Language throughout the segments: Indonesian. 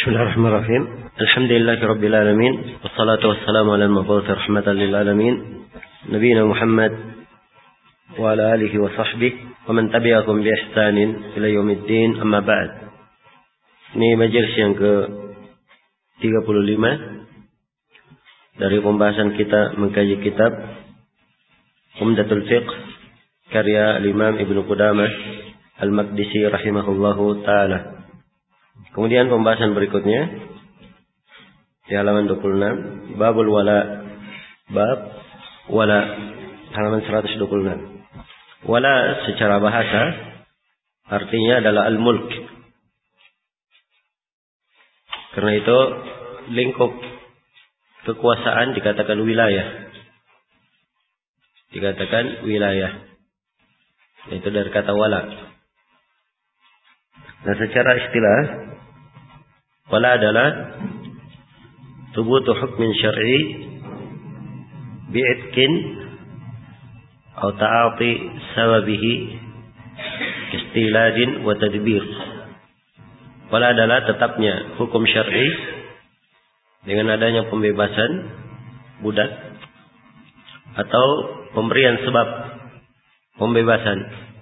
Bismillahirrahmanirrahim. Alhamdulillahirabbil alamin wassalatu wassalamu ala al-mab'uts rahmatan lil alamin nabiyina Muhammad wa ala alihi wa sahbihi wa man tabi'ahum bi ihsanin ila yaumiddin, amma ba'd. Ini majelis yang ke-35 dari pembahasan kita mengkaji kitab Umdatul Fiqh karya Imam Ibnu Qudamah Al-Maqdisi rahimahullahu taala. Kemudian pembahasan berikutnya di halaman 26, babul wala, bab wala, halaman 126. Wala secara bahasa artinya adalah al-mulk. Karena itu lingkup kekuasaan dikatakan wilayah. Dikatakan wilayah. Itu dari kata wala. Nah, secara istilah wala adalah thubutu hukmin syar'i bi'itkin atau ta'ati sawabihi istiladin wa tadbir. Wala adalah tetapnya hukum syar'i dengan adanya pembebasan budak atau pemberian sebab pembebasan,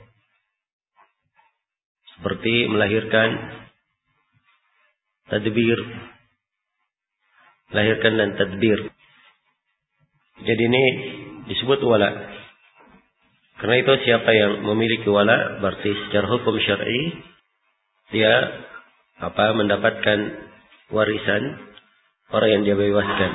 seperti melahirkan, tadbir, melahirkan dan tadbir. Jadi ini disebut wala. Karena itu siapa yang memiliki wala berarti secara hukum syar'i dia mendapatkan warisan orang yang dia bebaskan.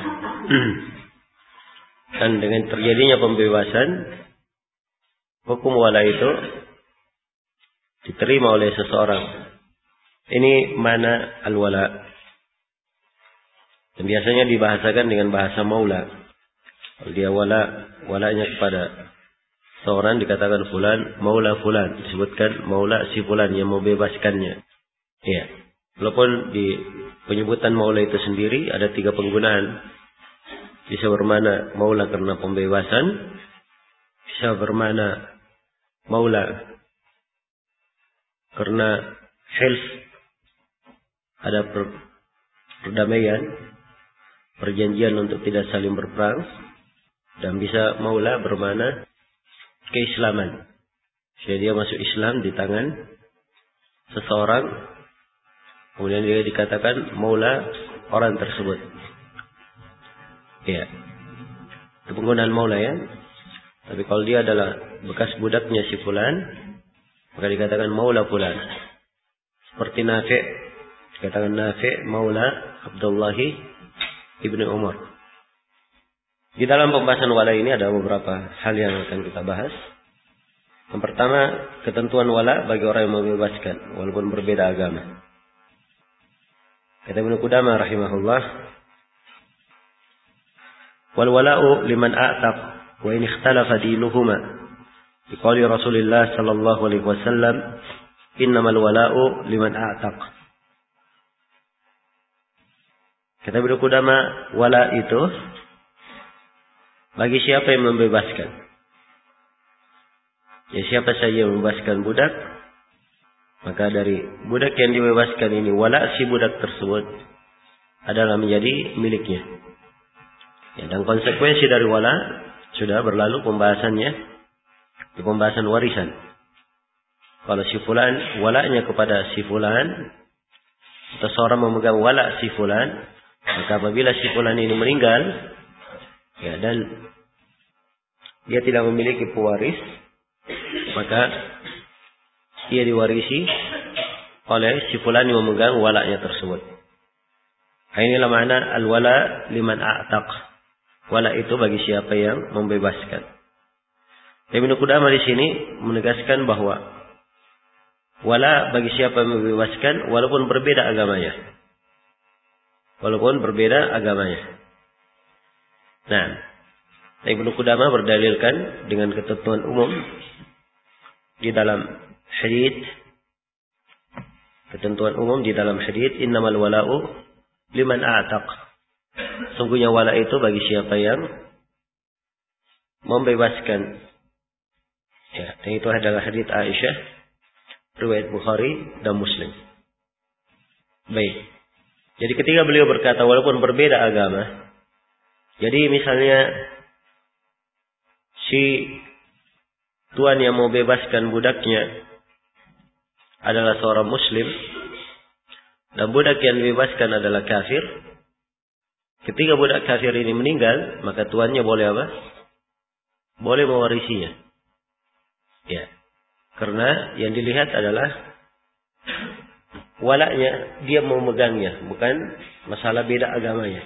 Dan dengan terjadinya pembebasan, hukum wala itu diterima oleh seseorang. Ini mana al-wala. Dan biasanya dibahasakan dengan bahasa maula. Kalau dia walanya kepada seorang dikatakan fulan, maula fulan. Disebutkan maula si fulan yang membebaskannya. Ya. Walaupun di penyebutan maula itu sendiri ada 3 penggunaan. Bisa bermakna maula karena pembebasan. Bisa bermakna maula karena hilf, ada perdamaian, perjanjian untuk tidak saling berperang. Dan bisa maula bermakna keislaman. Jadi dia masuk Islam di tangan seseorang, kemudian dia dikatakan maula orang tersebut. Ya, itu penggunaan maula ya. Tapi kalau dia adalah bekas budaknya si fulan, maka dikatakan maula fulan. Seperti Nafi', dikatakan Nafi' maula Abdullah ibnu Umar. Di dalam pembahasan wala ini ada beberapa hal yang akan kita bahas. Yang pertama, ketentuan wala bagi orang yang membebaskan walaupun berbeda agama. Kata Ibnu Qudamah rahimahullah, wal wala'u liman a'taq wa in ikhtalafa dinuhuma. Biqauli Rasulullah sallallahu alaihi wasallam, innamal wala'u liman a'taq. Kata Ibnu Qudamah, wala itu bagi siapa yang membebaskan. Ya, siapa saja yang membebaskan budak, maka dari budak yang dibebaskan ini, wala si budak tersebut adalah menjadi miliknya. Ya, dan konsekuensi dari wala sudah berlalu pembahasannya di pembahasan warisan. Kalau si fulan walanya kepada si fulan, atau seorang memegang wala si fulan, maka apabila si fulan ini meninggal, ya, dan dia tidak memiliki pewaris, maka ia diwarisi oleh si fulan yang memegang walanya tersebut. Inilah makna al-wala liman a'taq. Wala itu bagi siapa yang membebaskan. Ibnu Qudamah di sini menegaskan bahwa wala bagi siapa yang membebaskan walaupun berbeda agamanya. Walaupun berbeda agamanya. Nah, Ibnu Qudamah berdalilkan dengan ketentuan umum di dalam hadits. Ketentuan umum di dalam hadits, innamal wala'u liman a'taq. Sungguhnya wala itu bagi siapa yang membebaskan. Ya, dan itu adalah hadits Aisyah, riwayat Bukhari dan Muslim. Baik. Jadi ketika beliau berkata walaupun berbeda agama, jadi misalnya si tuan yang mau bebaskan budaknya adalah seorang muslim dan budak yang dibebaskan adalah kafir. Ketika budak kafir ini meninggal, maka tuannya boleh apa? Boleh mewarisinya. Ya. Karena yang dilihat adalah walaknya, dia mau megangnya, bukan masalah beda agamanya.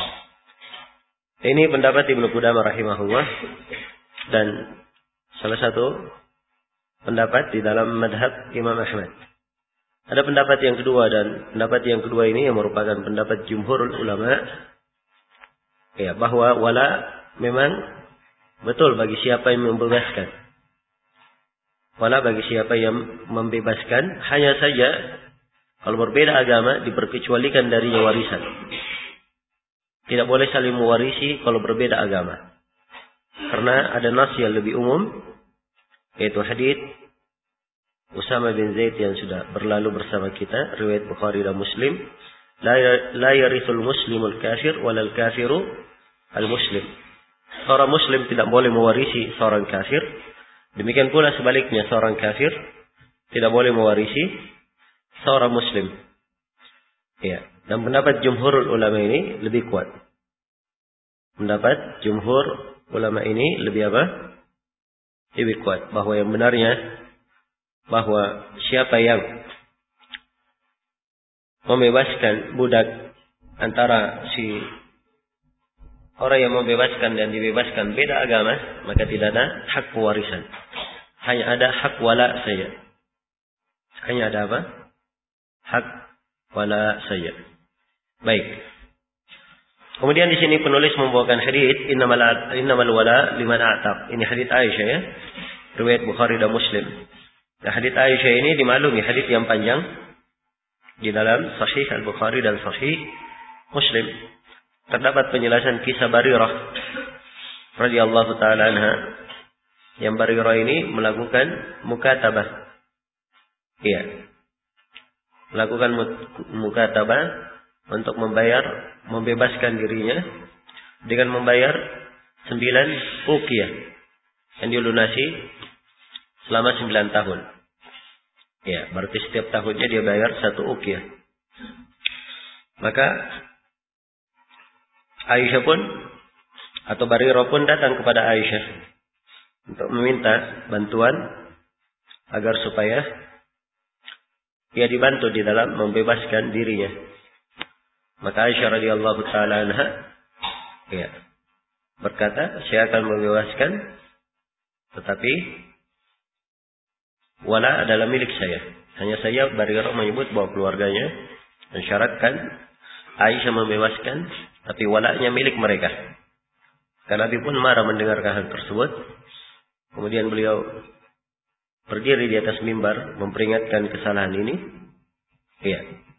Ini pendapat Ibnu Qudamah rahimahullah, dan salah satu pendapat di dalam madhab Imam Ahmad. Ada pendapat yang kedua, dan pendapat yang kedua ini yang merupakan pendapat jumhurul ulama, ya, bahwa wala memang betul bagi siapa yang membebaskan. Wala bagi siapa yang membebaskan, hanya saja kalau berbeda agama diperkecualikan darinya warisan. Tidak boleh saling mewarisi kalau berbeda agama. Karena ada nas yang lebih umum, yaitu hadits Usama bin Zaid yang sudah berlalu bersama kita, riwayat Bukhari dan Muslim, la yarithul muslimul kafir walal kafiru al muslim. Seorang muslim tidak boleh mewarisi seorang kafir. Demikian pula sebaliknya, seorang kafir tidak boleh mewarisi seorang muslim. Ya, dan pendapat jumhurul ulama ini lebih kuat. Pendapat jumhur ulama ini lebih apa? Lebih kuat, bahwa yang benarnya, bahwa siapa yang membebaskan budak antara si orang yang membebaskan dan dibebaskan beda agama, maka tidak ada hak pewarisan. Hanya ada hak wala saja. Hanya ada apa? Hak wala saja. Baik. Kemudian di sini penulis membawakan hadits innamal wala liman a'taq. Ini hadits Aisyah, ya. Riwayat Bukhari dan Muslim. Nah, hadits Aisyah ini dimaklumi hadits yang panjang di dalam Sahih Al-Bukhari dan Sahih Muslim. Terdapat penjelasan kisah Barirah radhiyallahu taala anha, yang Barirah ini melakukan mukatabah. Iya. Melakukan mukatabah untuk membebaskan dirinya dengan membayar 9 uqiyah yang dilunasi selama 9 tahun. Ya, berarti setiap tahunnya dia bayar 1 uqiyah. Maka Aisyah pun atau Barirah pun datang kepada Aisyah untuk meminta bantuan agar supaya ia dibantu di dalam membebaskan dirinya. Maka Aisyah radhiyallahu taala anha, ya, berkata, saya akan membebaskan, tetapi wala adalah milik saya. Hanya saya, Barirah menyebut bahwa keluarganya mensyaratkan Aisyah membebaskan, tapi walanya milik mereka. Karena Nabi pun marah mendengarkan hal tersebut. Kemudian beliau berdiri di atas mimbar memperingatkan kesalahan ini. Iya.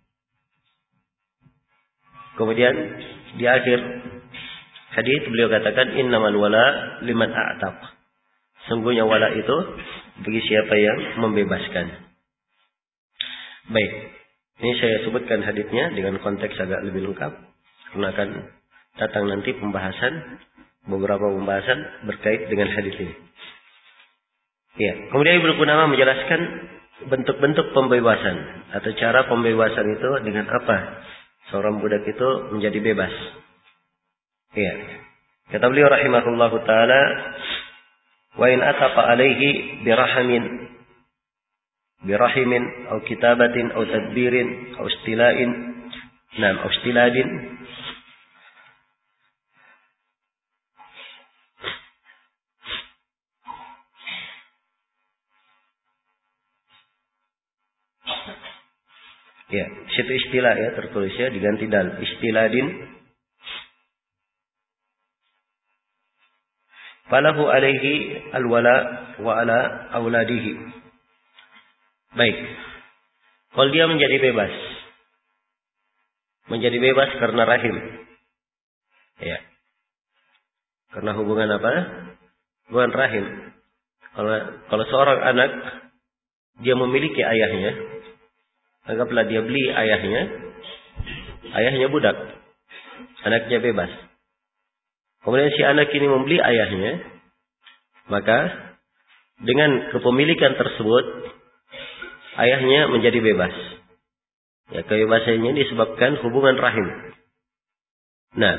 Kemudian di akhir hadis beliau katakan innamal wala liman a'taq. Sungguhnya wala itu bagi siapa yang membebaskan. Baik. Ini saya sebutkan hadisnya dengan konteks agak lebih lengkap karena akan datang nanti beberapa pembahasan berkait dengan hadis ini. Ya, kemudian Ibnu Qudamah menjelaskan bentuk-bentuk pembebasan atau cara pembebasan itu dengan apa seorang budak itu menjadi bebas. Ya. Kata beliau rahimahullahu taala, wa in ataqa alaihi birahimin atau kitabatin atau tadbirin atau istiladin ya, situ istilah ya tertulis ya diganti dal istiladin falahu alaihi alwala wa ala auladihi. Baik. Kalau dia menjadi bebas karena rahim. Ya. Karena hubungan apa? Hubungan rahim. Kalau seorang anak dia memiliki ayahnya, anggaplah dia beli ayahnya ayahnya budak, anaknya bebas. Kemudian si anak ini membeli ayahnya, maka dengan kepemilikan tersebut ayahnya menjadi bebas. Ya, kebebasannya disebabkan hubungan rahim. Nah,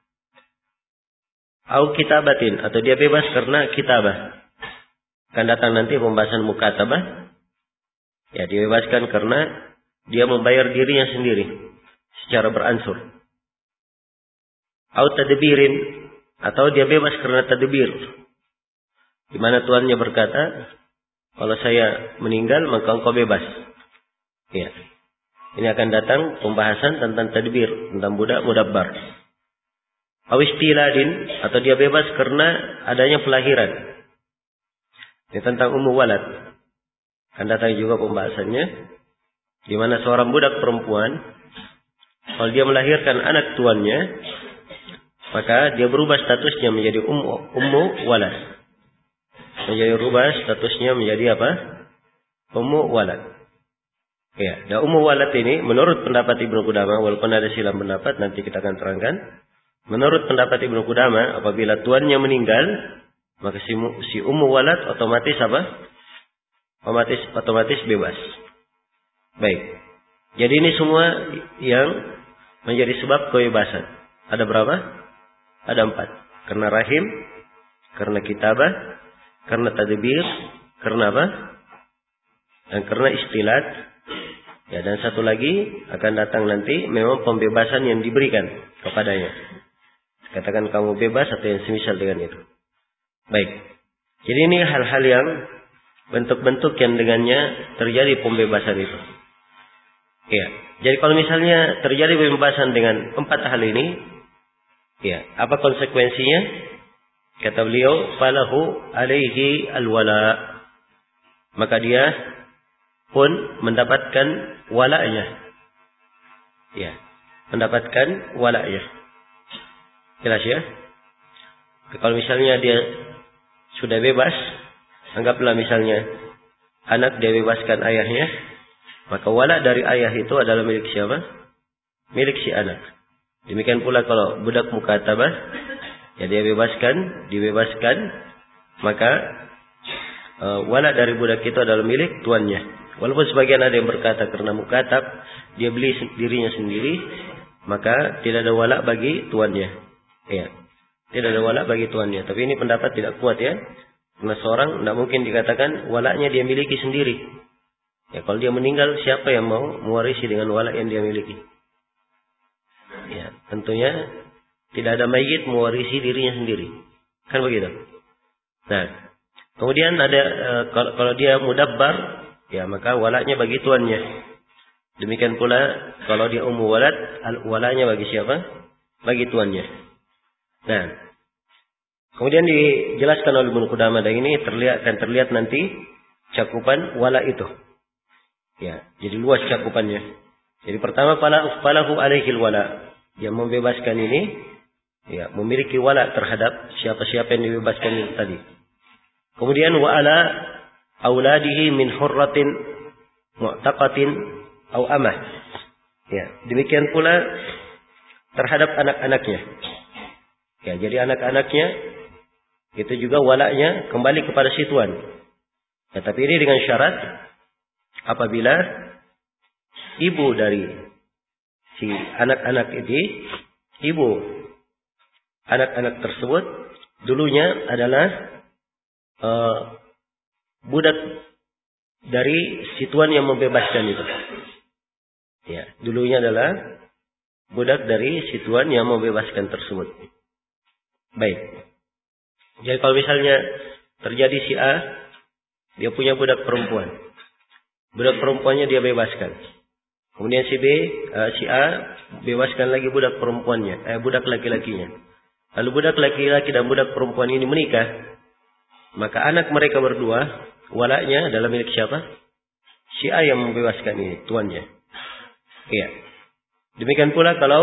au kitabatin, atau dia bebas karena kitabah. Akan datang nanti pembahasan mukatabah. Ya, dibebaskan karena dia membayar dirinya sendiri secara beransur. Au tadbirin, atau dia bebas karena tadbir. Di mana tuannya berkata, kalau saya meninggal maka engkau bebas. Ya. Ini akan datang pembahasan tentang tadbir, tentang budak mudabbar. Au istiladin, atau dia bebas karena adanya pelahiran. Ini tentang ummu walad. Akan datang juga pembahasannya, di mana seorang budak perempuan, kalau dia melahirkan anak tuannya, maka dia berubah statusnya menjadi ummu walad. Menjadi berubah statusnya menjadi apa? Ummu walad. Ya, dan ummu walad ini menurut pendapat Ibnu Qudamah, walaupun ada silang pendapat, nanti kita akan terangkan. Menurut pendapat Ibnu Qudamah, apabila tuannya meninggal, maka si ummu walad otomatis apa? Otomatis bebas. Baik. Jadi ini semua yang menjadi sebab kebebasan. Ada berapa? Ada 4. Karena rahim, karena kitabah, karena tadbir, karena apa? Dan karena istilat. Ya, dan satu lagi akan datang nanti memang pembebasan yang diberikan kepadanya. Katakan kamu bebas atau yang semisal dengan itu. Baik. Jadi ini hal-hal yang bentuk-bentuk yang dengannya terjadi pembebasan itu. Ya. Jadi kalau misalnya terjadi pembebasan dengan 4 hal ini, ya, apa konsekuensinya? Kata beliau, falahu alaihi alwala. Maka dia pun mendapatkan wala'nya. Ya, mendapatkan wala'nya. Jelas ya? Kalau misalnya dia sudah bebas, anggaplah misalnya anak dia bebaskan ayahnya, maka wala dari ayah itu adalah milik siapa? Milik si anak. Demikian pula kalau budak mukatabah, ya dia dibebaskan, maka wala dari budak itu adalah milik tuannya. Walaupun sebagian ada yang berkata karena mukatab dia beli dirinya sendiri, maka tidak ada wala bagi tuannya. Ya, tidak ada wala bagi tuannya. Tapi ini pendapat tidak kuat ya. Karena seorang tidak mungkin dikatakan walanya dia miliki sendiri. Ya, kalau dia meninggal siapa yang mau mewarisi dengan wala yang dia miliki? Ya, tentunya tidak ada mayit mewarisi dirinya sendiri. Kan begitu. Nah, kemudian ada kalau dia mudabbar, ya maka walanya bagi tuannya. Demikian pula kalau dia ummu walad, walanya bagi siapa? Bagi tuannya. Nah, kemudian dijelaskan oleh Ibnu Qudamah, dan ini akan terlihat nanti cakupan wala itu. Ya, jadi luas cakupannya. Jadi pertama falahu alaihil wala. Yang membebaskan ini ya memiliki wala terhadap siapa-siapa yang dibebaskan itu tadi. Kemudian wa ala auladihi min hurratin mu'taqatin au amah. Ya, demikian pula terhadap anak-anaknya. Ya, jadi anak-anaknya itu juga walanya kembali kepada si tuan. Ya, tapi ini dengan syarat apabila ibu dari si anak-anak ini, ibu anak-anak tersebut dulunya adalah budak dari si tuan yang membebaskan itu. Ya, dulunya adalah budak dari si tuan yang membebaskan tersebut. Baik. Jadi kalau misalnya terjadi si A, dia punya budak perempuan. Budak perempuannya dia bebaskan. Kemudian si B, si A bebaskan lagi budak perempuannya, budak laki-lakinya. Lalu budak laki-laki dan budak perempuan ini menikah, maka anak mereka berdua walanya adalah milik siapa? Si A yang membebaskan ini, tuannya. Iya. Demikian pula kalau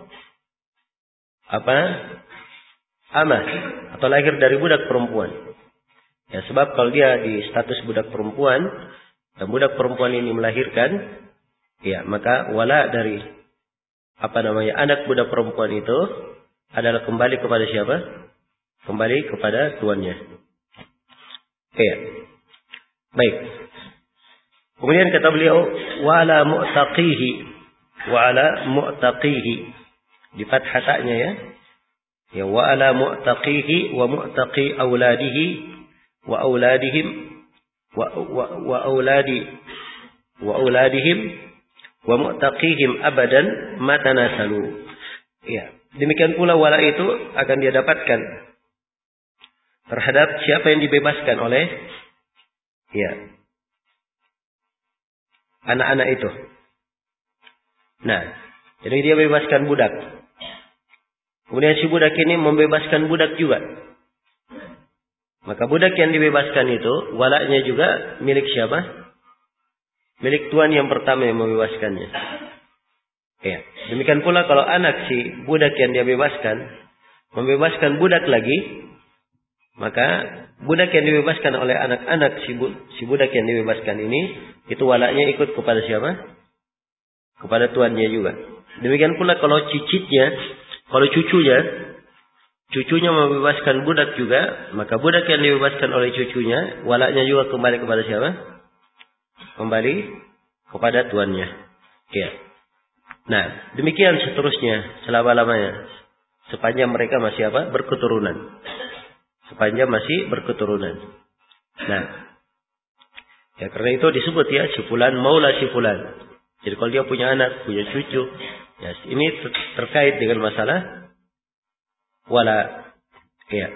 amah atau lahir dari budak perempuan. Ya, sebab kalau dia di status budak perempuan dan budak perempuan ini melahirkan, ya, maka wala dari anak budak perempuan itu adalah kembali kepada siapa? Kembali kepada tuannya. Iya. Baik. Kemudian kata beliau, wala mu'taqihi. Di fathah ta'nya ya. Ya, wala mu'taqihi wa mu'taqi auladihi wa auladihim wa auladihim wa mu'taqihim abadan matanasalu. Ya, demikian pula wala itu akan dia dapatkan terhadap siapa yang dibebaskan oleh anak-anak itu. Nah, jadi dia bebaskan budak. Kemudian si budak ini membebaskan budak juga. Maka budak yang dibebaskan itu walaknya juga milik siapa? Milik tuan yang pertama yang membebaskannya. Ya. Demikian pula kalau anak si budak yang dia bebaskan membebaskan budak lagi, maka budak yang dibebaskan oleh anak-anak si budak yang dibebaskan ini, itu walaknya ikut kepada siapa? Kepada tuannya juga. Demikian pula kalau cucunya membebaskan budak juga, maka budak yang dibebaskan oleh cucunya, walaknya juga kembali kepada siapa? Kembali kepada tuannya. Ya. Nah, demikian seterusnya selama-lamanya. Sepanjang mereka masih apa? Berketurunan. Sepanjang masih berketurunan. Nah, ya karena itu disebut ya si fulan maula si fulan. Jadi kalau dia punya anak, punya cucu, ya ini terkait dengan masalah wala. Ya.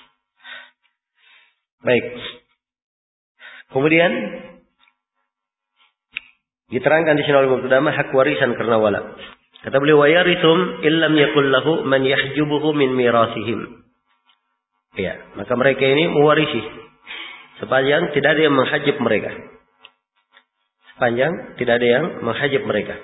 Baik. Kemudian diterangkan di sini oleh Qudamah hak warisan karena wala. Kata beliau wa yarithum illam yakul lahu man yahjubuhu min mirasihim. Ya, maka mereka ini mewarisi sepanjang tidak ada yang menghajib mereka. Sepanjang tidak ada yang menghajib mereka.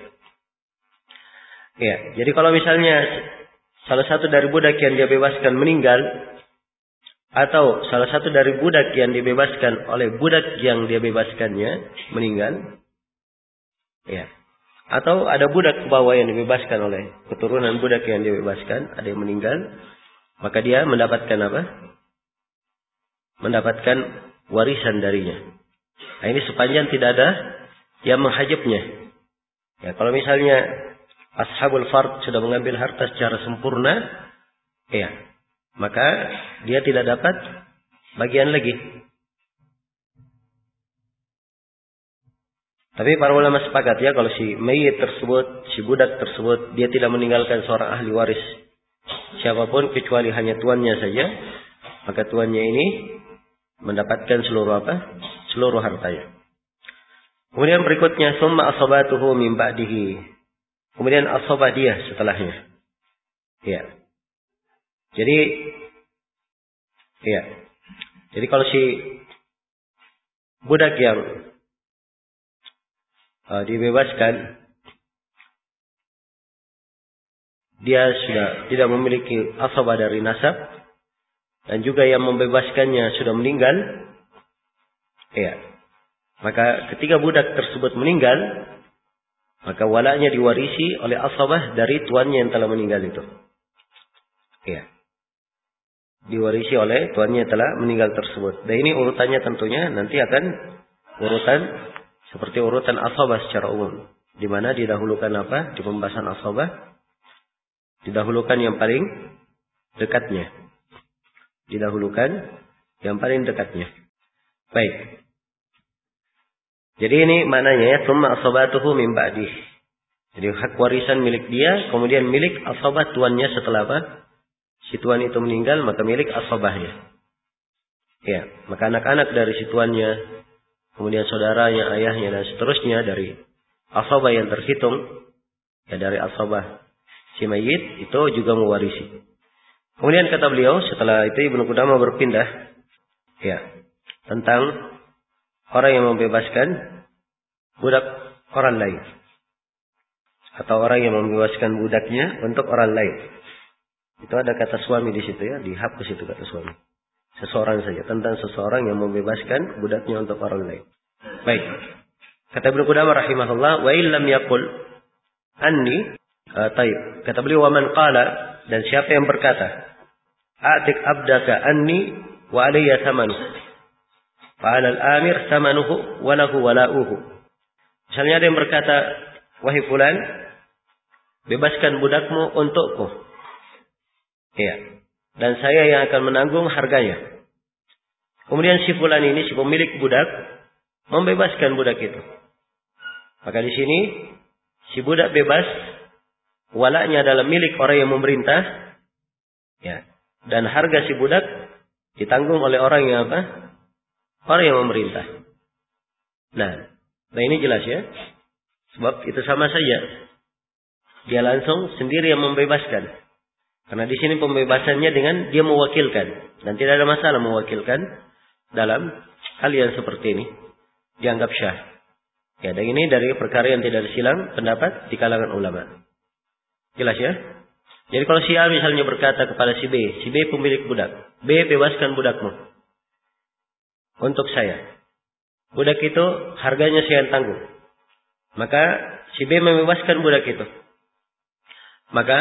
Ya, jadi kalau misalnya salah satu dari budak yang dia bebaskan meninggal, atau salah satu dari budak yang dibebaskan oleh budak yang dia bebaskannya meninggal, ya, atau ada budak ke bawah yang dibebaskan oleh keturunan budak yang dibebaskan, ada yang meninggal, maka dia mendapatkan apa? Mendapatkan warisan darinya. Nah, ini sepanjang tidak ada yang menghajibnya. Ya, kalau misalnya ashabul fard sudah mengambil harta secara sempurna, ya, maka dia tidak dapat bagian lagi. Tapi para ulama sepakat ya, kalau si mayit tersebut, si budak tersebut, dia tidak meninggalkan seorang ahli waris siapapun kecuali hanya tuannya saja, maka tuannya ini mendapatkan seluruh apa? Seluruh hartanya. Kemudian berikutnya summa asabatuhu min ba'dihi. Kemudian asabah dia setelahnya. Ya. Jadi ya. Jadi kalau si budak yang dibebaskan, dia sudah tidak memiliki asabah dari nasab, dan juga yang membebaskannya sudah meninggal, ya, maka ketika budak tersebut meninggal, maka walaknya diwarisi oleh asabah dari tuannya yang telah meninggal itu. Ya, diwarisi oleh tuannya yang telah meninggal tersebut. Dan ini urutannya tentunya nanti akan urutan seperti urutan asabah secara umum, di mana didahulukan apa? Di pembahasan asabah didahulukan yang paling dekatnya. Didahulukan yang paling dekatnya. Baik. Jadi ini maknanya ya, tsumma asabatuhu min ba'dih. Jadi hak warisan milik dia, kemudian milik asabah tuannya setelah apa? Si tuan itu meninggal, maka milik asabahnya. Ya, maka anak-anak dari si tuannya, kemudian saudaranya, ayahnya dan seterusnya dari asabah yang terhitung, ya dari asabah si mayit itu juga mewarisi. Kemudian kata beliau, setelah itu Ibnu Qudamah berpindah ya tentang orang yang membebaskan budak orang lain, atau orang yang membebaskan budaknya untuk orang lain. Itu ada kata suami di situ ya, dihapus itu kata suami. Seseorang saja, tentang seseorang yang membebaskan budaknya untuk orang lain. Baik. Kata Ibnu Qudamah rahimahullah, wa illam yaqul anni, Taib. Kata beliau, wa man qala, dan siapa yang berkata, a'tik abdaka anni wa alayya thamanu. Fa 'ala al-amir thamanuhu wa lahu wala'uhu. Misalnya ada yang berkata, wahai fulan, bebaskan budakmu untukku. Ya. Dan saya yang akan menanggung harganya. Kemudian si fulan ini, si pemilik budak, membebaskan budak itu. Maka di sini si budak bebas, walaknya adalah milik orang yang memerintah, ya. Dan harga si budak ditanggung oleh orang yang apa? Orang yang memerintah. Nah ini jelas ya. Sebab itu sama saja. Dia langsung sendiri yang membebaskan. Karena di sini pembebasannya dengan dia mewakilkan, dan tidak ada masalah mewakilkan dalam hal yang seperti ini. Dianggap syah. Ya, dan ini dari perkara yang tidak silang pendapat di kalangan ulama. Jelas ya? Jadi kalau si A misalnya berkata kepada si B pemilik budak, B bebaskan budakmu untuk saya. Budak itu harganya saya yang tanggung. Maka si B membebaskan budak itu. Maka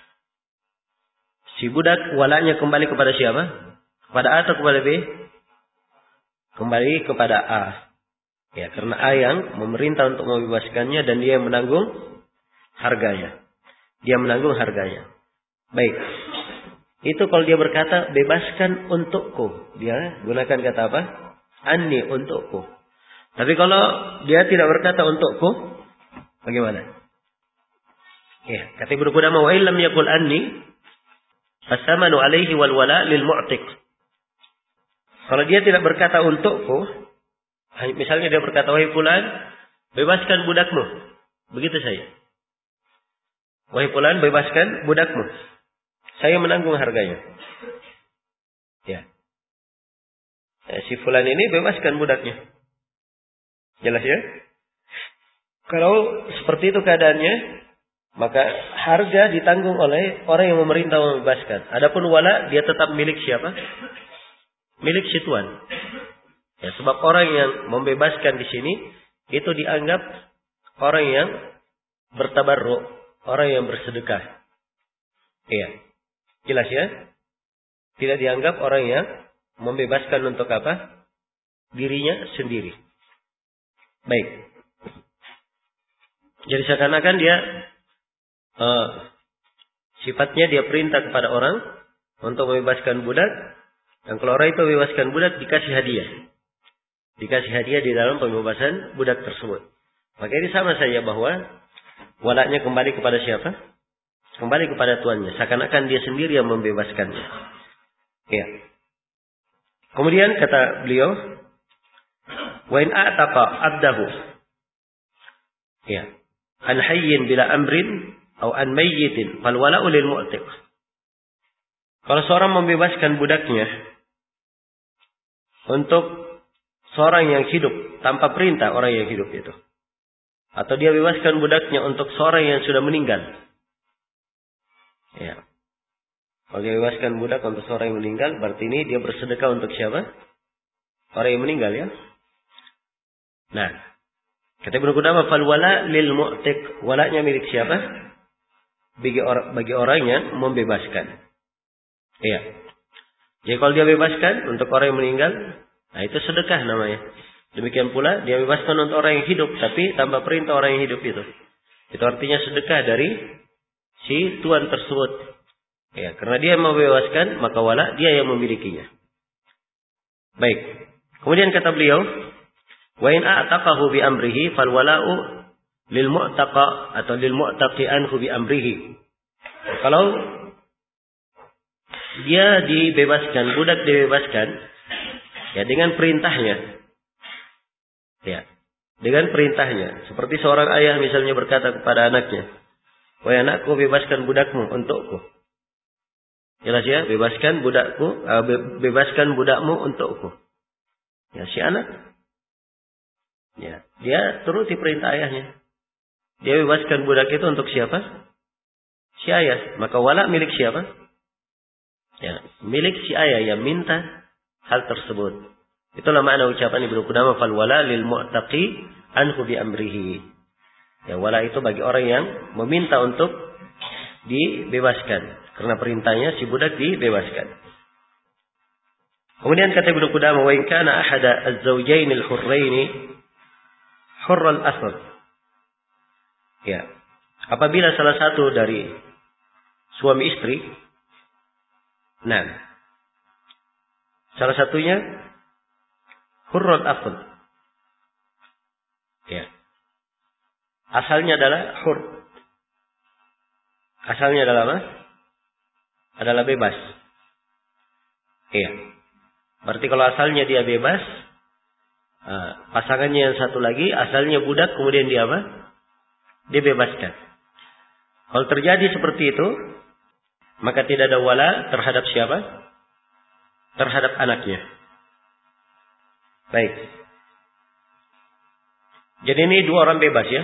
si budak walanya kembali kepada siapa? Kepada A atau kepada B? Kembali kepada A. Ya, karena A yang memerintah untuk membebaskannya dan dia yang menanggung harganya. Dia menanggung harganya. Baik. Itu kalau dia berkata bebaskan untukku. Dia gunakan kata apa? Anni, untukku. Tapi kalau dia tidak berkata untukku, bagaimana? Ya, kata Ibnu Qudamah, wa illam yaqul anni fasamanu alaihi wal wala lil mu'tiq. Kalau dia tidak berkata untukku, misalnya dia berkata, wahai fulan, bebaskan budakmu. Begitu saya. Wahai fulan, bebaskan budakmu. Saya menanggung harganya. Ya. Si fulan ini bebaskan budaknya. Jelas ya? Kalau seperti itu keadaannya, maka harga ditanggung oleh orang yang memerintah membebaskan. Adapun wala, dia tetap milik siapa? Milik si tuan. Ya, sebab orang yang membebaskan di sini itu dianggap orang yang bertabarruk, orang yang bersedekah. Iya. Jelas ya? Tidak dianggap orang yang membebaskan untuk apa? Dirinya sendiri. Baik. Jadi seakan-akan dia sifatnya dia perintah kepada orang untuk membebaskan budak, dan kalau orang itu membebaskan budak dikasih hadiah. Dikasih hadiah di dalam pembebasan budak tersebut. Maka ini sama saja bahwa walaknya kembali kepada siapa? Kembali kepada tuannya. Seakan-akan dia sendiri yang membebaskannya. Ya. Kemudian kata beliau, wa in a'taqa abdahu. Ya. An hayyin bila amrin atau an mayyitin fal wala'u lil mu'tiq. Kalau seorang membebaskan budaknya untuk seorang yang hidup tanpa perintah orang yang hidup itu, atau dia bebaskan budaknya untuk seorang yang sudah meninggal. Ya. Kalau dia bebaskan budak untuk seorang yang meninggal, berarti ini dia bersedekah untuk siapa? Orang yang meninggal ya. Nah, kata Ibnu Qudamah, fal wala lil mu'tiq. Walanya milik siapa? Bagi orang yang membebaskan. Iya. Jadi kalau dia bebaskan untuk orang yang meninggal, nah itu sedekah namanya. Demikian pula dia bebaskan untuk orang yang hidup, tapi tanpa perintah orang yang hidup itu. Itu artinya sedekah dari si tuan tersebut. Ya, karena dia yang membebaskan, maka wala dia yang memilikinya. Baik. Kemudian kata beliau, wa in a'taqahu bi amrihi fal wala'u lil mu'taqa atau lil mu'taqi anhu bi amrihi. Kalau dia dibebaskan, budak dibebaskan, ya dengan perintahnya. Ya, dengan perintahnya. Seperti seorang ayah misalnya berkata kepada anaknya, wahai anakku, bebaskan budakmu untukku. Jelas ya, bebaskan budakku, bebaskan budakmu untukku. Ya, si anak, ya, dia turuti perintah ayahnya. Dia bebaskan budak itu untuk siapa? Si ayah. Maka wala milik siapa? Ya, milik si ayah yang minta hal tersebut. Itulah makna ucapan Ibnu Qudamah, fal wala lil mu'taqi anhu bi amrihi. Ya, wala itu bagi orang yang meminta untuk dibebaskan. Karena perintahnya si budak dibebaskan. Kemudian kata Ibnu Qudamah, wa in kana ahada az-zawjayn al-hurrain hurr al-asl. Ya. Apabila salah satu dari suami istri, nah, salah satunya hurr al-asl. Ya. Asalnya adalah hur. Asalnya adalah apa? Adalah bebas. Iya. Berarti kalau asalnya dia bebas, pasangannya yang satu lagi asalnya budak, kemudian dia apa? Dibebaskan. Kalau terjadi seperti itu, maka tidak ada wala terhadap siapa? Terhadap anaknya. Baik. Jadi ini dua orang bebas ya.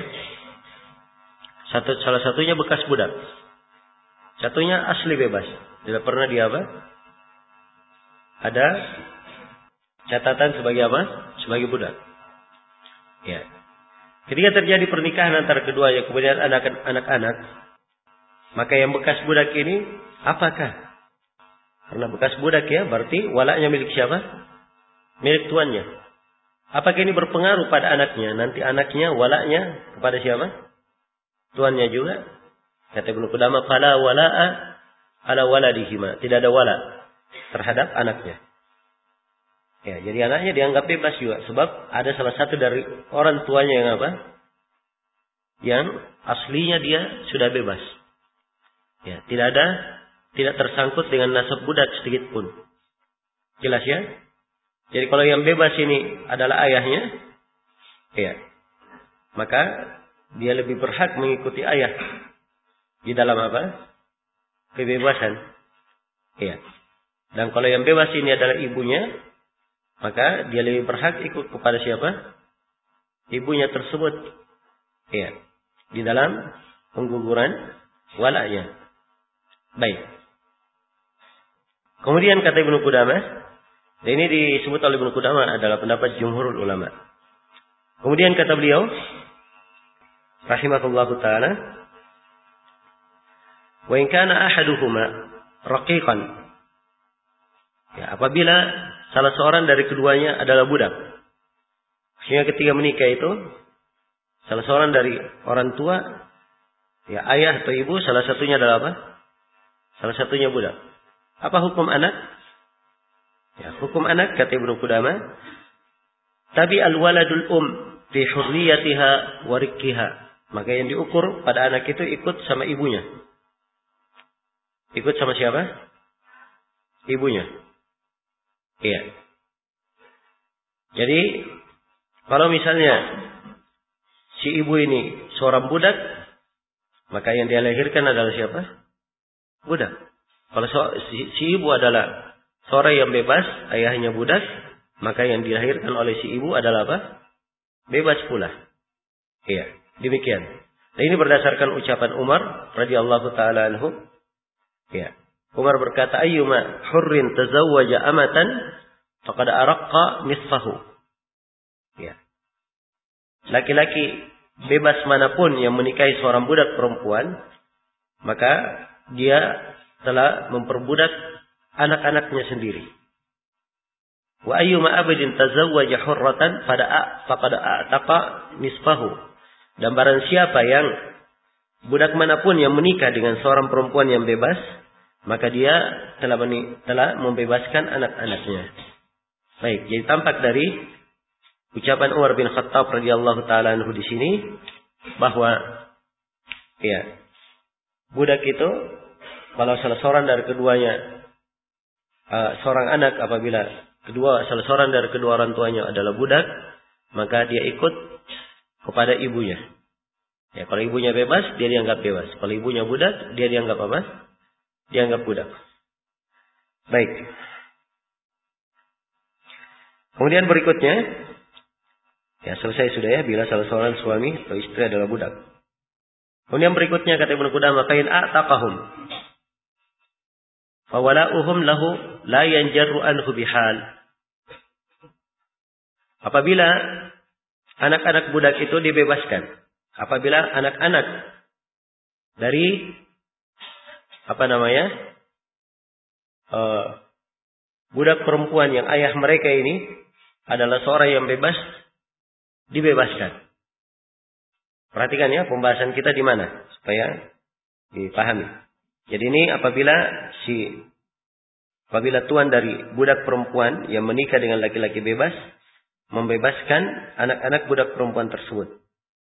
Salah satunya bekas budak. Satunya asli bebas. Tidak pernah dia apa? Ada catatan sebagai apa? Sebagai budak. Ya. Ketika terjadi pernikahan antara keduanya, kemudian anak-anak, maka yang bekas budak ini apakah? Karena bekas budak ya, berarti walaknya milik siapa? Milik tuannya. Apakah ini berpengaruh pada anaknya? Nanti anaknya walaknya kepada siapa? Tuannya juga. Kata Ibnu Qudamah, fala wala'a ala waladihima. Tidak ada wala terhadap anaknya. Ya, jadi anaknya dianggap bebas juga. Sebab ada salah satu dari orang tuanya yang apa? Yang aslinya dia sudah bebas. Ya, tidak tersangkut dengan nasab budak sedikit pun. Jelas ya? Jadi kalau yang bebas ini adalah ayahnya, ya, maka dia lebih berhak mengikuti ayah di dalam apa? Kebebasan. Ya. Dan kalau yang bebas ini adalah ibunya, maka dia lebih berhak ikut kepada siapa? Ibunya tersebut. Ya. Di dalam pengguguran walaknya. Baik. Kemudian kata Ibnu Qudamah, dan ini disebut oleh Ibnu Qudamah adalah pendapat jumhurul ulama. Kemudian kata beliau, rahimahullahu taala, wa in kana ahaduhuma raqiqan. Ya, apabila salah seorang dari keduanya adalah budak. Sehingga ketika menikah itu salah seorang dari orang tua, ya ayah atau ibu, salah satunya adalah apa? Salah satunya budak. Apa hukum anak? Ya, hukum anak kata Ibnu Qudamah, tabi al-waladul fi hurriyatiha wa rikkiha. Maka yang diukur pada anak itu ikut sama ibunya. Ikut sama siapa? Ibunya. Iya. Jadi kalau misalnya si ibu ini seorang budak, maka yang dia lahirkan adalah siapa? Budak. Kalau si ibu adalah seorang yang bebas, ayahnya budak, maka yang dilahirkan oleh si ibu adalah apa? Bebas pula. Iya, demikian. Nah, ini berdasarkan ucapan Umar radhiyallahu taala anhu. Ya. Umar berkata, ayyuma hurrin tazawwaja amatan faqad araqqa nisfahu. Ya. Laki-laki bebas manapun yang menikahi seorang budak perempuan, maka dia telah memperbudak anak-anaknya sendiri. Wa ayyuma abdin tazawwaja hurratan faqad a'taqa nisfahu. Dan barang siapa yang budak manapun yang menikah dengan seorang perempuan yang bebas, maka dia telah membebaskan anak-anaknya. Baik, jadi tampak dari ucapan Umar bin Khattab radhiyallahu taala anhu di sini bahwa ya, budak itu kalau salah seorang dari keduanya seorang anak, apabila salah seorang dari kedua orang tuanya adalah budak, maka dia ikut kepada ibunya. Ya, kalau ibunya bebas, dia dianggap bebas. Kalau ibunya budak, dia dianggap apa? Dianggap budak. Baik. Kemudian berikutnya, ya selesai sudah ya, bila salah seorang suami atau istri adalah budak. Kemudian berikutnya kata Ibnu Qudamah, fa in a'taqahum fa wala'uhum lahu la yanjaru anhu bihal. Apabila anak-anak budak itu dibebaskan, apabila anak-anak dari budak perempuan yang ayah mereka ini adalah seorang yang bebas, dibebaskan. Perhatikan ya pembahasan kita di mana supaya dipahami. Jadi ini apabila tuan dari budak perempuan yang menikah dengan laki-laki bebas membebaskan anak-anak budak perempuan tersebut.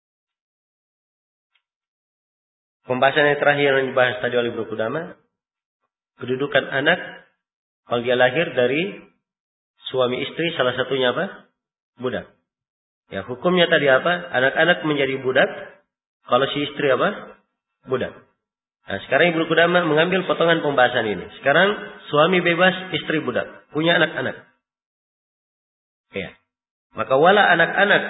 Pembahasan yang terakhir yang dibahas tadi oleh Ibnu Qudamah, kedudukan anak kalau dia lahir dari suami istri salah satunya apa? Budak. Ya, hukumnya tadi apa? Anak-anak menjadi budak kalau si istri apa? Budak. Nah, sekarang Ibnu Qudamah mengambil potongan pembahasan ini. Sekarang suami bebas, istri budak, punya anak-anak. Ya. Maka wala anak-anak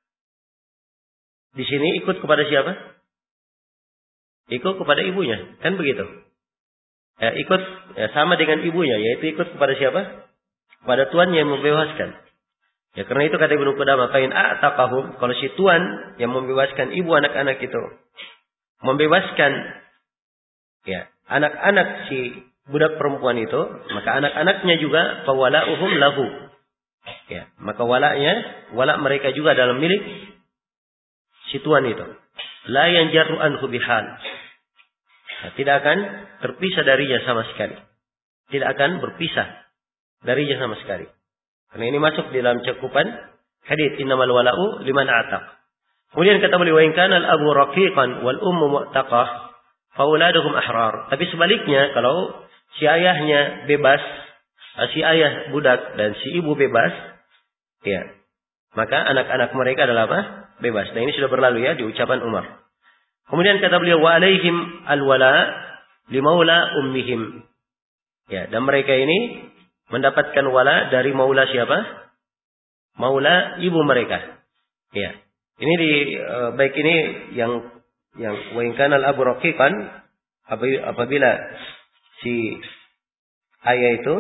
di sini ikut kepada siapa? Ikut kepada ibunya, kan begitu? Ya, ikut sama dengan ibunya, yaitu ikut kepada siapa? Kepada tuannya yang membebaskan. Ya, karena itu kata Ibnu Qudamah, "Fain a'taqahum", kalau si tuan yang membebaskan ibu anak-anak itu membebaskan ya anak-anak si budak perempuan itu, maka anak-anaknya juga fawala'uhum lahu. Ya, maka wala mereka juga dalam milik si tuan itu. La yanjaru anhu bihal. Nah, tidak akan terpisah darinya sama sekali. Tidak akan berpisah darinya sama sekali. Karena ini masuk di dalam cakupan hadits innamal wala'u liman ataq. Kemudian kata beliau, "Wa in kana al-abu raqiqan wal ummu mu'taqah fa auladuhum ahrar." Tapi sebaliknya, kalau si ayahnya bebas, si ayah budak dan si ibu bebas, ya, maka anak-anak mereka adalah apa? Bebas. Nah, ini sudah berlalu ya di ucapan Umar. Kemudian kata beliau, "Wa alaihim al-wala li maula ummihim." Ya, dan mereka ini mendapatkan wala dari maula siapa? Maula ibu mereka. Ya. Ini baik ini yang wa in kana al-abu raqiqan, apabila si ayah itu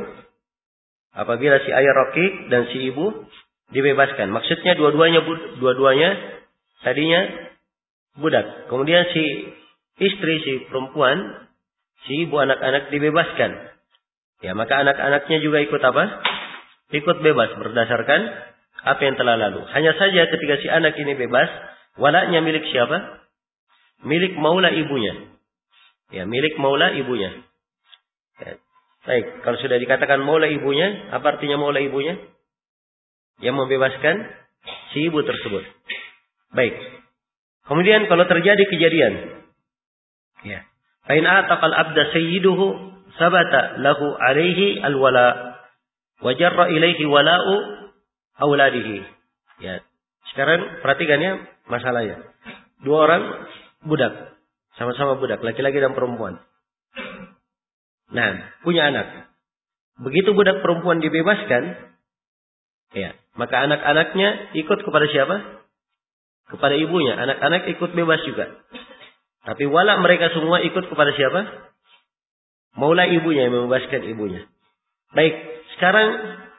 raqiq dan si ibu dibebaskan. Maksudnya dua-duanya tadinya budak. Kemudian si istri, si perempuan, si ibu anak-anak dibebaskan. Ya, maka anak-anaknya juga ikut apa? Ikut bebas berdasarkan apa yang telah lalu. Hanya saja ketika si anak ini bebas, walaknya milik siapa? Milik maula ibunya. Ya, milik maula ibunya. Ya. Baik, kalau sudah dikatakan maula ibunya, apa artinya maula ibunya? Yang membebaskan si ibu tersebut. Baik. Kemudian kalau terjadi kejadian, ya. Fa in ataqal abda sayyiduhu sabata lahu alaihi alwala wa jarra ilaihi wala'u auladihi. Ya. Sekarang perhatikan ya masalahnya. Dua orang budak, sama-sama budak, laki-laki dan perempuan. Nah, punya anak. Begitu budak perempuan dibebaskan, ya, maka anak-anaknya ikut kepada siapa? Kepada ibunya. Anak-anak ikut bebas juga. Tapi wala mereka semua ikut kepada siapa? Maula ibunya yang membebaskan ibunya. Baik, sekarang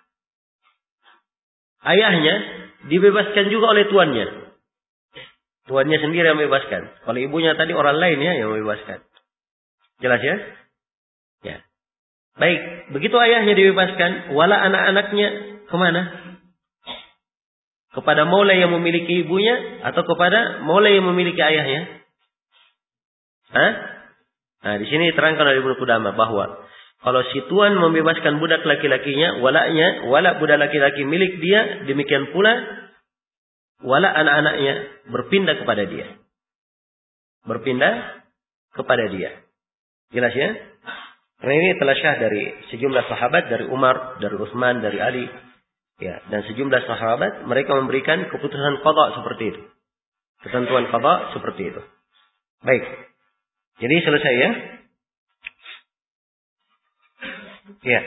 ayahnya dibebaskan juga oleh tuannya. Tuannya sendiri yang membebaskan. Kalau ibunya tadi orang lain ya yang membebaskan. Jelas ya? Ya. Baik, begitu ayahnya dibebaskan, wala anak-anaknya kemana? Kepada maula yang memiliki ibunya atau kepada maula yang memiliki ayahnya? Hah? Nah, di sini diterangkan oleh Ibnu Qudamah bahwa kalau si tuan membebaskan budak laki-lakinya, wala budak laki-laki milik dia, demikian pula wala anak-anaknya berpindah kepada dia. Berpindah kepada dia. Jelas ya? Karena ini telah syah dari sejumlah sahabat, dari Umar, dari Utsman, dari Ali, ya, dan sejumlah sahabat mereka memberikan keputusan qada seperti itu. Ketentuan qada seperti itu. Baik. Jadi selesai ya. Ya.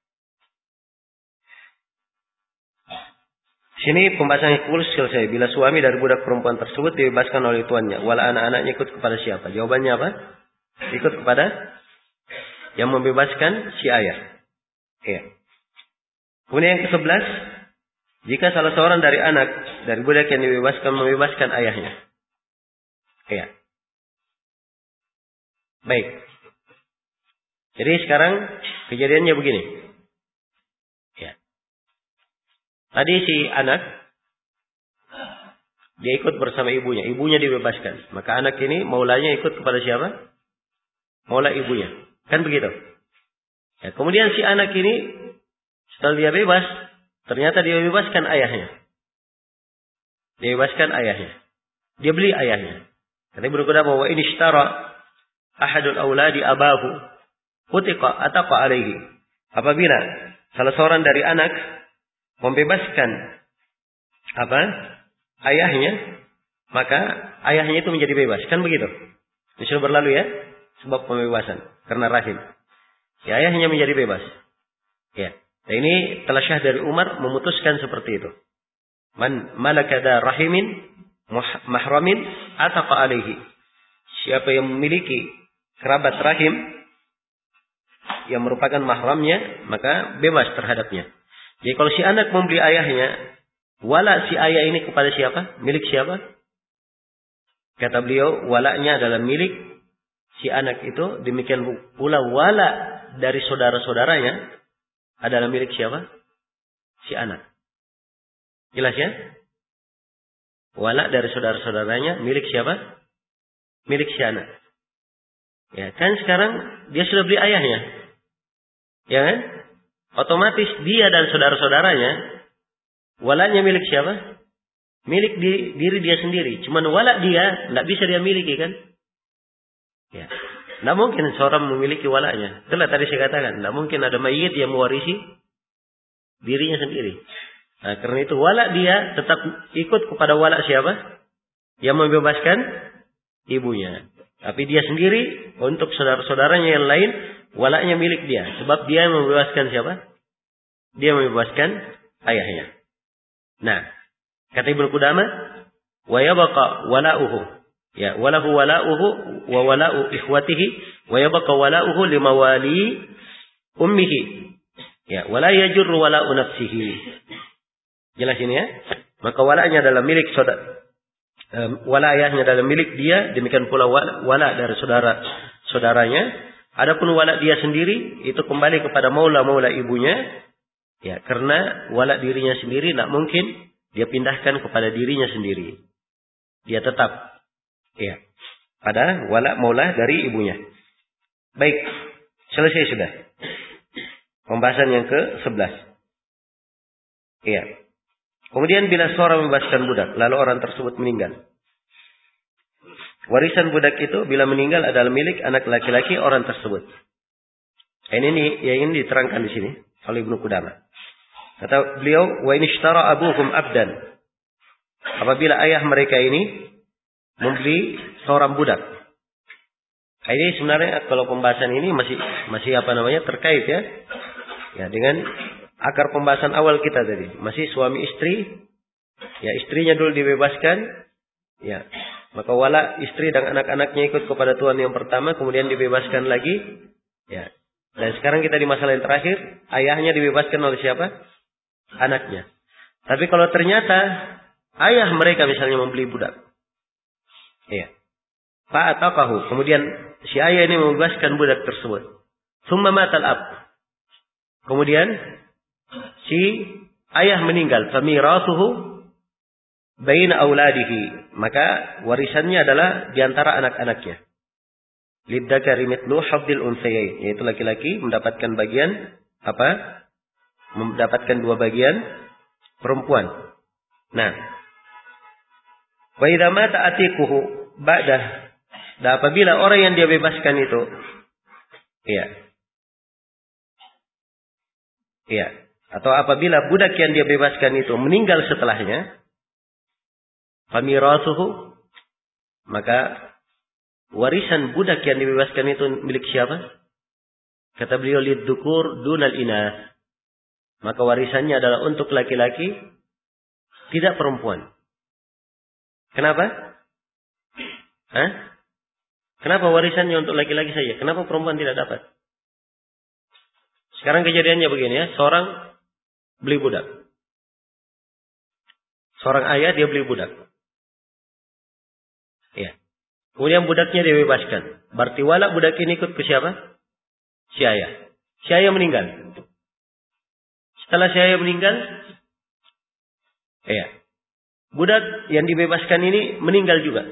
Sini pembahasan khusus selesai. Bila suami dari budak perempuan tersebut dibebaskan oleh tuannya, wala anak-anaknya ikut kepada siapa? Jawabannya apa? Ikut kepada yang membebaskan si ayah. Ya. Kemudian yang ke-11, jika salah seorang dari anak dari budak yang dibebaskan membebaskan ayahnya. Ya. Baik. Jadi sekarang kejadiannya begini. Ya. Tadi si anak dia ikut bersama ibunya. Ibunya dibebaskan. Maka anak ini maulanya ikut kepada siapa? Maula ibunya. Kan begitu. Ya, kemudian si anak ini setelah dia bebas, ternyata dia bebaskan ayahnya. Dia bebaskan ayahnya. Dia beli ayahnya. Kata Ibnu Qudamah, wa in ishtara ahadul auladi abahu utiqa ataqa alaihi. Apabila salah seorang dari anak membebaskan ayahnya, maka ayahnya itu menjadi bebas. Kan begitu? Ini sudah berlalu ya, sebab pembebasan karena rahim. Ya, ayahnya menjadi bebas. Ya. Dan ini telah syah dari Umar memutuskan seperti itu. Man malaka da rahimin mahramin ataqa alaihi. Siapa yang memiliki kerabat rahim yang merupakan mahramnya, maka bebas terhadapnya. Jadi kalau si anak membeli ayahnya, wala si ayah ini kepada siapa? Milik siapa? Kata beliau, walanya adalah milik si anak itu. Demikian pula wala dari saudara-saudaranya adalah milik siapa? Si anak. Jelas ya? Wala dari saudara-saudaranya milik siapa? Milik si anak. Ya, kan sekarang dia sudah beli ayahnya. Ya kan? Otomatis dia dan saudara-saudaranya walanya milik siapa? Milik diri dia sendiri. Cuman wala dia tidak bisa dia miliki kan? Ya. Tidak mungkin seorang memiliki walanya. Itulah tadi saya katakan, tidak mungkin ada mayit yang mewarisi dirinya sendiri. Nah, karena itu wala dia tetap ikut kepada wala siapa? Yang membebaskan ibunya. Tapi dia sendiri untuk saudara-saudaranya yang lain, walanya milik dia. Sebab dia yang membebaskan siapa? Dia membebaskan ayahnya. Nah, kata Ibnu Qudamah, wa yabqa wala'uhu. Ya, walahu wala'uhu wa wala'u ikhwatihi wa yabqa wala'uhu limawali ummihi. Ya, wala yajurru wala'u nafsihi. Jelas ini ya? Maka walanya adalah milik saudara. Wala ayahnya adalah milik dia, demikian pula wala dari saudaranya. Adapun wala dia sendiri itu kembali kepada maula ibunya. Ya, karena wala dirinya sendiri tidak mungkin dia pindahkan kepada dirinya sendiri. Dia tetap ya pada wala maula dari ibunya. Baik, selesai sudah. Pembahasan yang ke-11. Iya. Kemudian bila seorang membebaskan budak, lalu orang tersebut meninggal. Warisan budak itu bila meninggal adalah milik anak laki-laki orang tersebut. Ini yang diterangkan di sini oleh Ibnu Qudamah. Kata beliau, wa in ishtara abuhum abdan. Apabila ayah mereka ini membeli seorang budak. Ini sebenarnya kalau pembahasan ini masih terkait ya. Ya, dengan akar pembahasan awal kita tadi. Masih suami istri. Ya, istrinya dulu dibebaskan. Ya. Maka wala istri dan anak-anaknya ikut kepada tuan yang pertama. Kemudian dibebaskan lagi. Ya. Dan sekarang kita di masalah yang terakhir. Ayahnya dibebaskan oleh siapa? Anaknya. Tapi kalau ternyata ayah mereka misalnya membeli budak. Ya. Fa'ataqahu. Kemudian si ayah ini membebaskan budak tersebut. Summa matal ab. Kemudian si ayah meninggal, famirasuhu baina auladihi, maka warisannya adalah di antara anak-anaknya. Lidzakari mithlu hadzil unthayain, yaitu laki-laki mendapatkan bagian mendapatkan dua bagian perempuan. Nah, wa idza mata atiquhu ba'da, dan apabila orang yang dia bebaskan itu atau apabila budak yang dia bebaskan itu meninggal setelahnya, famirasuhu, maka warisan budak yang dibebaskan itu milik siapa? Kata beliau, lidzukur dunal inath. Maka warisannya adalah untuk laki-laki, tidak perempuan. Kenapa? Kenapa warisannya untuk laki-laki saja? Kenapa perempuan tidak dapat? Sekarang kejadiannya begini ya, seorang beli budak. Seorang ayah dia beli budak. Ya. Kemudian budaknya dibebaskan. Berarti wala budak ini ikut ke siapa? si ayah. Si ayah meninggal. Setelah si ayah meninggal, ya, budak yang dibebaskan ini meninggal juga.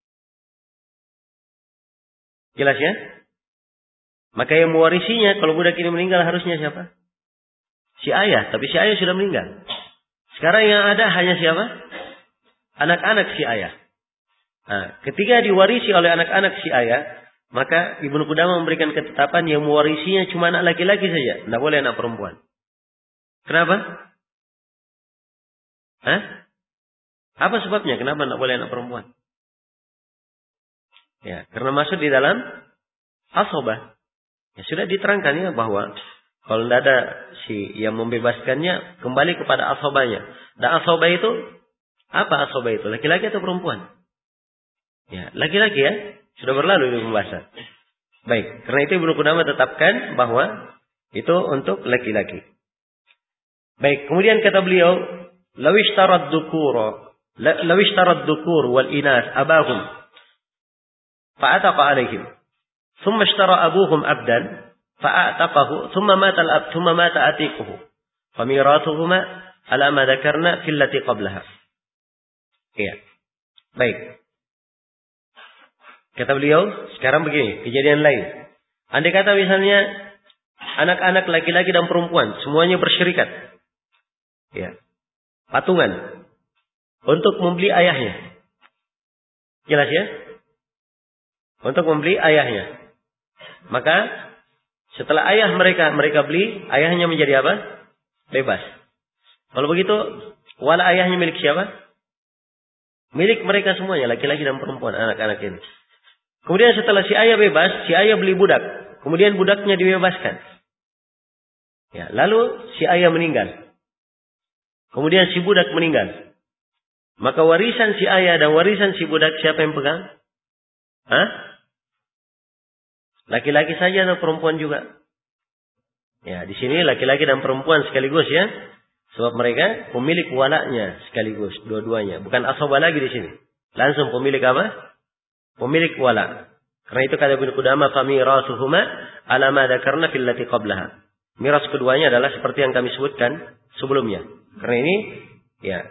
Jelas ya? Maka yang mewarisinya kalau budak ini meninggal harusnya siapa? Si ayah, tapi si ayah sudah meninggal. Sekarang yang ada hanya siapa? Anak-anak si ayah. Nah, ketika diwarisi oleh anak-anak si ayah, maka Ibnu Qudamah memberikan ketetapan yang mewarisinya cuma anak laki-laki saja, tidak boleh anak perempuan. Kenapa? Hah? Apa sebabnya? Kenapa tidak boleh anak perempuan? Ya, karena masuk di dalam asabah. Ya, sudah diterangkan ya bahwa kalau tidak ada si yang membebaskannya, kembali kepada asabahnya. Dan asabah itu, apa asabah itu? Laki-laki atau perempuan? Ya, laki-laki ya. Sudah berlalu di pembahasan. Baik, karena itu Ibnu Qudamah tetapkan bahwa itu untuk laki-laki. Baik, kemudian kata beliau, law ishtarat dhukur wal inas abahum fa'ataqa alaihim. Thumma ishtara abuhum abdan fa'ataqahu thumma mata al-ab thumma mata atiquhu. Famiratuhuma ala ma dzakarna fil lati qablaha. Iya. Baik. Kata beliau, sekarang begini, kejadian lain. Andai kata misalnya anak-anak laki-laki dan perempuan semuanya bersyirikat. Ya. Patungan untuk membeli ayahnya. Jelas ya? Untuk membeli ayahnya. Maka setelah ayah mereka beli, ayahnya menjadi apa? Bebas. Kalau begitu, wala ayahnya milik siapa? Milik mereka semuanya, laki-laki dan perempuan, anak-anak ini. Kemudian setelah si ayah bebas, si ayah beli budak. Kemudian budaknya dibebaskan. Ya, lalu si ayah meninggal. Kemudian si budak meninggal. Maka warisan si ayah dan warisan si budak siapa yang pegang? Hah? Laki-laki saja atau perempuan juga? Ya, di sini laki-laki dan perempuan sekaligus ya. Sebab mereka pemilik walaknya sekaligus dua-duanya. Bukan asabah lagi di sini. Langsung pemilik apa? Pemilik wala. Karena itu kata Ibnu Qudamah, famirasuhuma ala ma dzakarna fil lati qablaha. Miras keduanya adalah seperti yang kami sebutkan sebelumnya. Karena ini ya,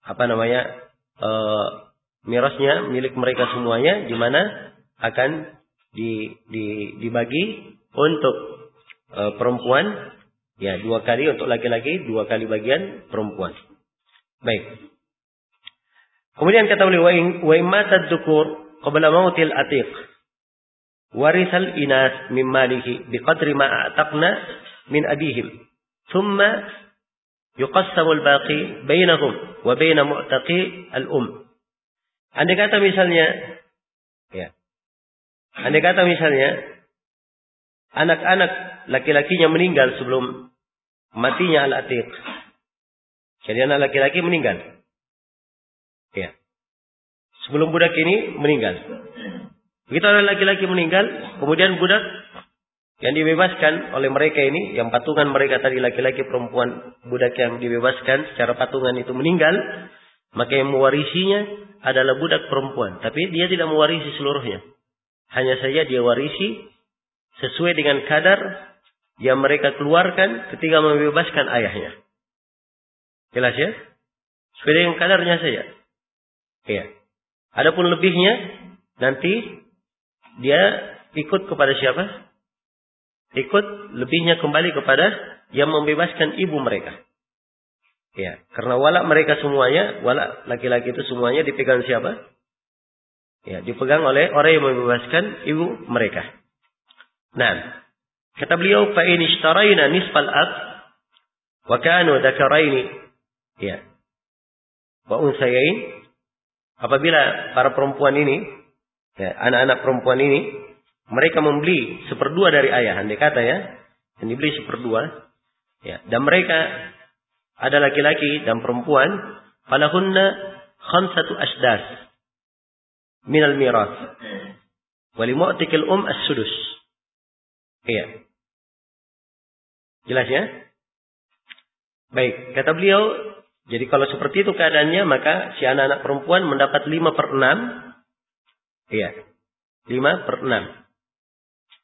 mirasnya milik mereka semuanya, di mana akan dibagi untuk perempuan ya 2 kali, untuk laki-laki 2 kali bagian perempuan. Baik. Kemudian kata beliau, wa immatad dzukur qabla mautil atiq warisal inas min malihi biqadri ma a'taqna min abihim thumma yuqassamu al-baqi bainahum wa bain mu'taqi al-um. Andai kata misalnya anak-anak laki-lakinya meninggal sebelum matinya al-atiq. Jadi anak laki-laki meninggal. Ya. Sebelum budak ini meninggal. Begitu anak laki-laki meninggal, kemudian budak yang dibebaskan oleh mereka ini, yang patungan mereka tadi laki-laki perempuan, budak yang dibebaskan secara patungan itu meninggal, maka yang mewarisinya adalah budak perempuan. Tapi dia tidak mewarisi seluruhnya. Hanya saja dia warisi sesuai dengan kadar yang mereka keluarkan ketika membebaskan ayahnya. Jelas ya? Sesuai dengan kadarnya saja. Iya. Adapun lebihnya nanti dia ikut kepada siapa? Ikut lebihnya kembali kepada yang membebaskan ibu mereka. Ya, karena walak mereka semuanya, walak laki-laki itu semuanya dipegang siapa? Ya, dipegang oleh orang yang membebaskan ibu mereka. Nah, kata beliau, fa in ishtaraina nisfal ab wa kanu dzakaraini ya wa unsayain. Apabila para perempuan ini, ya, anak-anak perempuan ini, mereka membeli 1/2 dari ayah, andai kata ya, yang dibeli 1/2, ya, dan mereka ada laki-laki dan perempuan, falahunna 5 asdas minal miras, walimu'tikil as-sudus. Iya. Jelas ya? Baik, kata beliau, jadi kalau seperti itu keadaannya, maka si anak-anak perempuan mendapat 5/6. Iya. 5/6.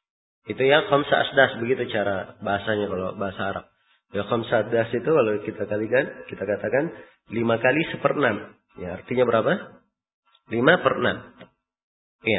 Itu ya khamsa asdas, begitu cara bahasanya kalau bahasa Arab. Ya khamsa asdas itu kalau kita kalikan, kita katakan 5 kali 1/6. Ya artinya berapa? 5/6. Iya.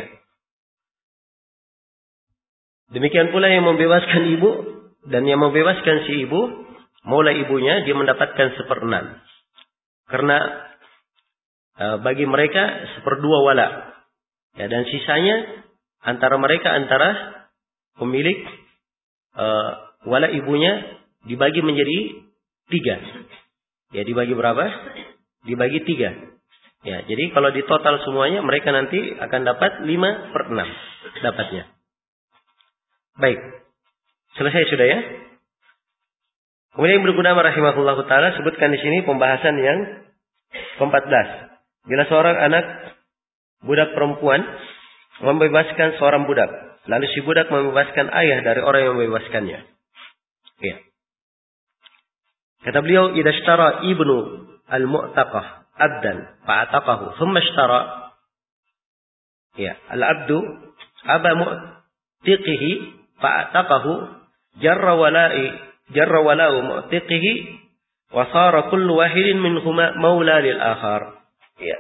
Demikian pula yang membebaskan ibu dan yang membebaskan si ibu, mulai ibunya dia mendapatkan 1/6. Karena bagi mereka 1/2 wala. Ya, dan sisanya antara mereka, antara pemilik wala ibunya dibagi menjadi 3. Ya, dibagi berapa? Dibagi 3. Ya, jadi kalau di total semuanya mereka nanti akan dapat 5/6 dapatnya. Baik. Selesai sudah ya? Kemudian Ibnu Qudamah rahimahullahu taala sebutkan di sini pembahasan yang ke-14. Bila seorang anak budak perempuan membebaskan seorang budak, lalu si budak membebaskan ayah dari orang yang membebaskannya. Ya. Kata beliau, "Idza ishtara ibnu al-mu'taqah 'abdan fa'ataqahu, thumma ishtara ya, al-'abdu aba mu'tiqihi fa'ataqahu, jarra wala'u mu'tiqihi wa sara kullu wahidin minhuma maula lil akhar." Ya.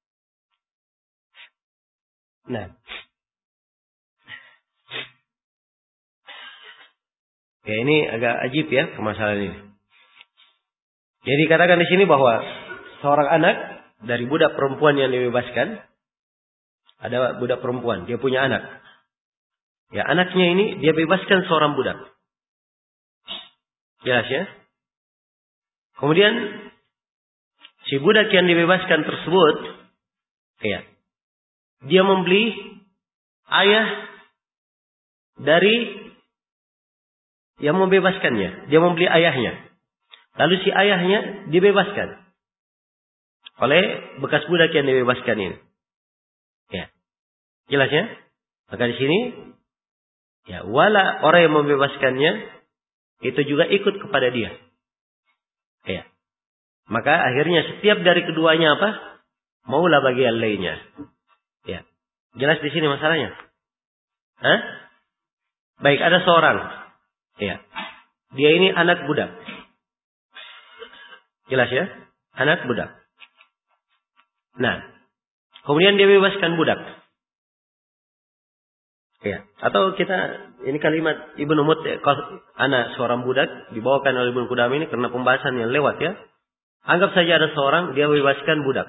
Nah. Ya, ini agak ajib ya permasalahan ini. Jadi dikatakan di sini bahwa seorang anak dari budak perempuan yang dibebaskan, ada budak perempuan, dia punya anak. Ya, anaknya ini dia bebaskan seorang budak. Jelas ya? Kemudian si budak yang dibebaskan tersebut, ya, dia membeli ayah dari yang membebaskannya. Dia membeli ayahnya. Lalu si ayahnya dibebaskan oleh bekas budak yang dibebaskan ini. Ya. Jelas ya? Maka di sini ya, wala orang yang membebaskannya itu juga ikut kepada dia. Ya. Maka akhirnya setiap dari keduanya apa? Maula bagi yang lainnya. Ya. Jelas di sini masalahnya? Hah? Baik, ada seorang. Ya. Dia ini anak budak. Jelas ya? Anak budak. Nah, kemudian dia bebaskan budak. Ya. Atau kita, ini kalimat Ibnu Mut, anak seorang budak, dibawakan oleh Ibnu Qudamah ini karena pembahasan yang lewat ya. Anggap saja ada seorang, dia bebaskan budak.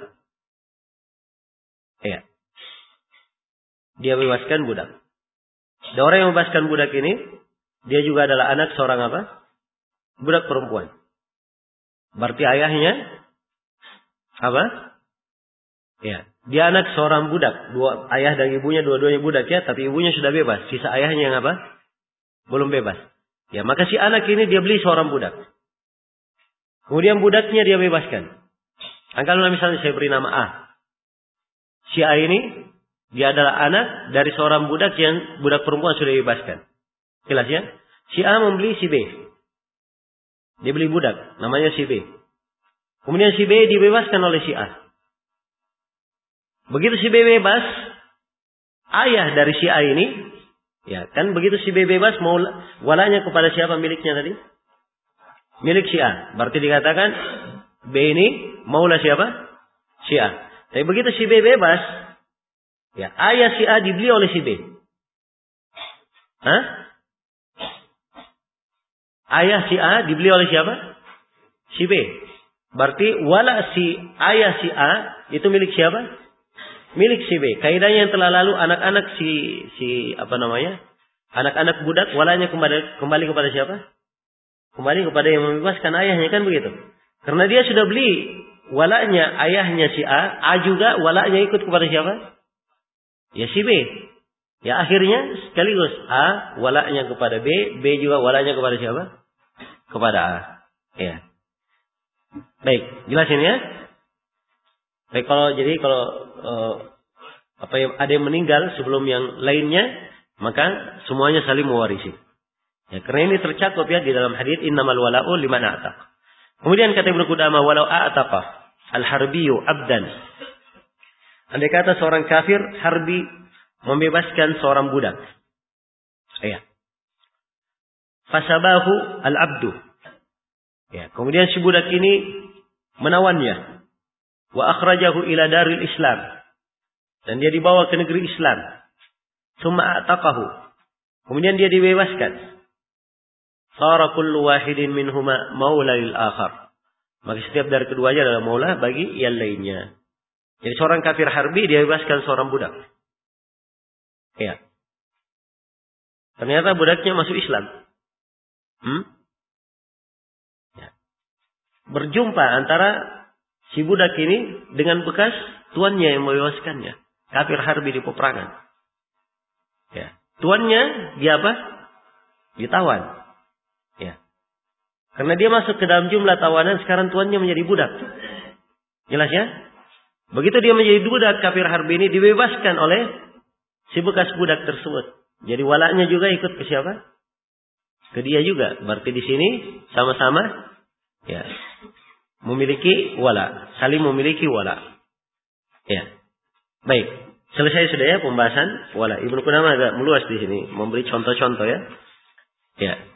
Ya. Dia bebaskan budak. Dan orang yang membebaskan budak ini, dia juga adalah anak seorang apa? Budak perempuan. Berarti ayahnya apa? Ya, dia anak seorang budak. Ayah dan ibunya dua-duanya budak ya, tapi ibunya sudah bebas. Sisa ayahnya yang apa? Belum bebas. Ya, maka si anak ini dia beli seorang budak. Kemudian budaknya dia bebaskan. Kalau misalnya saya beri nama A. Si A ini dia adalah anak dari seorang budak yang budak perempuan sudah dibebaskan. Jelas ya? Si A membeli si B. Dia beli budak, namanya si B. Kemudian si B dibebaskan oleh si A. Begitu si B bebas, ayah dari si A ini, ya kan begitu si B bebas, mau walanya kepada siapa miliknya tadi? Milik si A. Berarti dikatakan B ini maula siapa? Si A. Tapi begitu si B bebas, ya ayah si A dibeli oleh si B. Hah? Ayah si A dibeli oleh siapa? Si B. Berarti wala si ayah si A itu milik siapa? Milik si B. Kaidahnya yang telah lalu anak-anak anak-anak budak walanya kembali kepada siapa? Kembali kepada yang membebaskan ayahnya, kan begitu. Karena dia sudah beli walanya ayahnya si A juga walanya ikut kepada siapa? Ya si B. Ya akhirnya sekaligus A walanya kepada B, B juga walanya kepada siapa? Kepada A. Ya. Baik, jelas ini ya? Baik, kalau ada yang meninggal sebelum yang lainnya, maka semuanya saling mewarisi. Ya, karena ini tercakup ya di dalam hadits innamal wala'u liman a'taq. Kemudian kata Ibnu Qudamah, walau a'taqa al-harbiyyu 'abdan. Andai kata seorang kafir harbi membebaskan seorang budak. Ya. fasabahu al-abdu. Ya, kemudian si budak ini menawannya. Wa akhrajahu ila daril Islam. Dan dia dibawa ke negeri Islam. Tsumma ataqahu. Kemudian dia dibebaskan. Sara kullu wahidin minhuma maula lil akhar. Maka setiap dari keduanya adalah maula bagi yang lainnya. Jadi seorang kafir harbi dia bebaskan seorang budak. Ya. Ternyata budaknya masuk Islam. Ya. Berjumpa antara si budak ini dengan bekas tuannya yang membebaskannya. Kafir harbi di peperangan. Ya. Tuannya dia apa? Ditawan. Ya. Karena dia masuk ke dalam jumlah tawanan, sekarang tuannya menjadi budak. Jelas ya? Begitu dia menjadi budak, kafir harbi ini dibebaskan oleh si bekas budak tersebut. Jadi walaknya juga ikut ke siapa? Ke dia juga. Berarti di sini sama-sama ya memiliki wala, saling memiliki wala. Ya. Baik, selesai sudah ya pembahasan wala. Ibnu Qudamah agak meluas di sini, memberi contoh-contoh ya. Ya.